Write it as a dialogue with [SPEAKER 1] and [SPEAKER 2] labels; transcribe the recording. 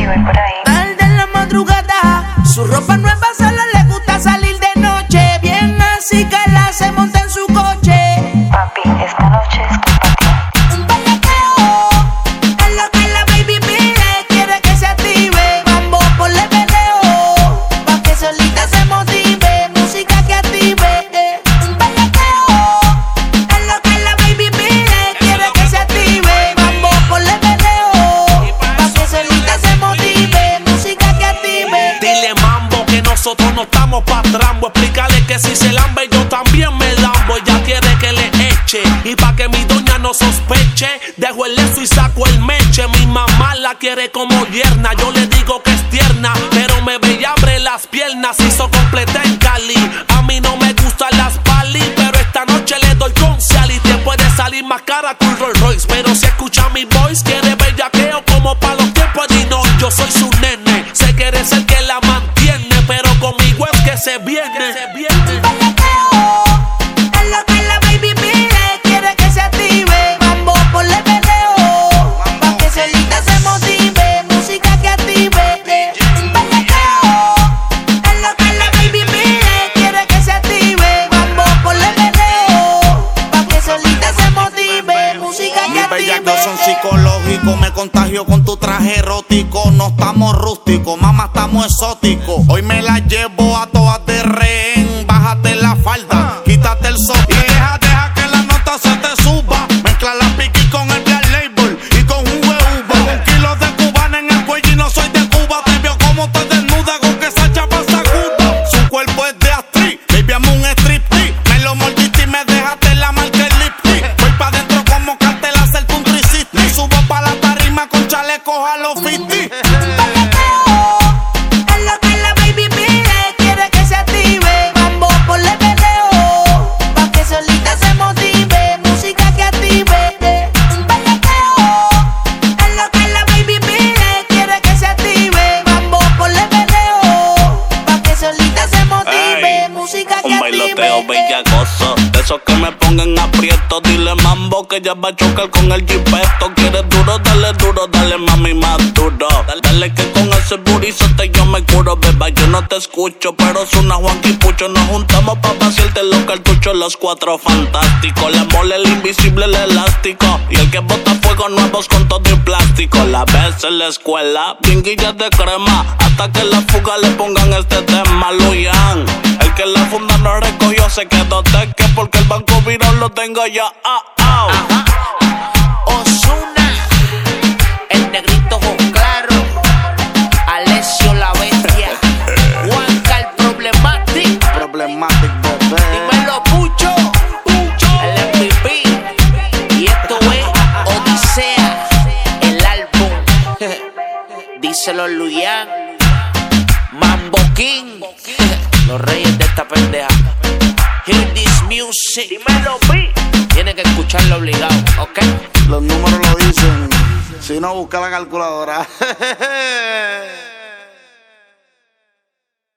[SPEAKER 1] voy por ahí.
[SPEAKER 2] Tarde en la madrugada, su ropa nueva solo le gusta salir de noche. Bien así que la se monta en su coche.
[SPEAKER 1] Papi, esta noche es compartida.
[SPEAKER 2] Un bellaqueo es lo que la baby pide. Quiere que se active. Vamos por el peleo, pa' que solita se motive. Música que active. Un bellaqueo es lo que la baby pide. Quiere que se active. Vamos por el peleo, pa' que solita se motive. Música que active.
[SPEAKER 3] Dile mambo que nosotros no estamos pa' trambo. Explícale que si se lambe yo también me lambo. Ella quiere que le eche y pa' que mi doña no sospeche, dejo el leso y saco el meche. Mi mamá la quiere como yerna. Yo le digo que es tierna, pero me ve y abre las piernas. Hizo completa en Cali. A mí no me gustan las pali, pero esta noche le doy con Sally. Te puede salir más cara que un Rolls Royce, pero si escucha mi voice quiere bellaqueo como pa' los tiempos de Dino. Yo soy su nene, sé que eres el que la mantiene, pero conmigo es que se viene.
[SPEAKER 2] Bellaqueo es lo que la baby pide. Quiere que se active. Vamos por el peleo, pa' que solita se motive. Música que active. Bellaqueo es lo que la baby pide. Quiere que se active. Vamos por el peleo, pa' que solita se motive. Música que
[SPEAKER 4] Mis
[SPEAKER 2] active.
[SPEAKER 4] bellacos son psicológicos, me contagio con tu traje erótico. No estamos rústicos, mamá, estamos exóticos. Hoy me la llevo a todas de rehén. Bájate la falda, quítate el sostén y deja que la nota se te suba. Mezcla la piqui con el Black Label y con jugo de uva. Un kilo de cubana en el cuello y no soy de Cuba. Te veo como te desnuda con que esa chapa sacuda. Su cuerpo es de actriz, baby, amo un striptease. Me lo mordiste y me dejaste la marca el lipstick. Voy pa' dentro como cartel a hacerte un 360. Me subo pa' la tarima con chalecos a los 50.
[SPEAKER 2] Es lo que la baby pide. Quiere que se active. Vamos por el peleo, pa' que solita se motive. Música que active. Un bellaqueo es lo que la baby pide. Quiere que se active. Vamos por el peleo, pa' que solita se motive. Música que
[SPEAKER 5] Un bailoteo
[SPEAKER 2] active.
[SPEAKER 5] bellacoso, de esos que me pongan aprieto. Dile mambo que ya va a chocar con el jipeto. ¿Quieres duro? Dale mami más duro. Dale que con ese burizote yo me curo, beba. Yo no te escucho, pero suena Juanqui Pucho. Nos juntamos pa' vaciarte los cartuchos, los cuatro fantásticos. La mole, el invisible, el elástico. Y el que bota fuego nuevos con todo y plástico. La ves en la escuela, pinguillas de crema. Hasta que la fuga le pongan este tema, Luyan. El que la funda no recogió se quedó teque porque el banco virado lo tengo ya.
[SPEAKER 2] Ozuna, el negrito ojo claro, Alessio la bestia, Juanca el problemático,
[SPEAKER 4] Problematic, bebé.
[SPEAKER 2] dímelo Pucho, el MVP, y esto es Odisea, el álbum, díselo Luyan, Mambo King, los reyes de esta pendeja. Hear this music, dímelo B, tienen que escucharlo obligado, ¿ok?
[SPEAKER 4] Los números lo dicen, si no busca la calculadora.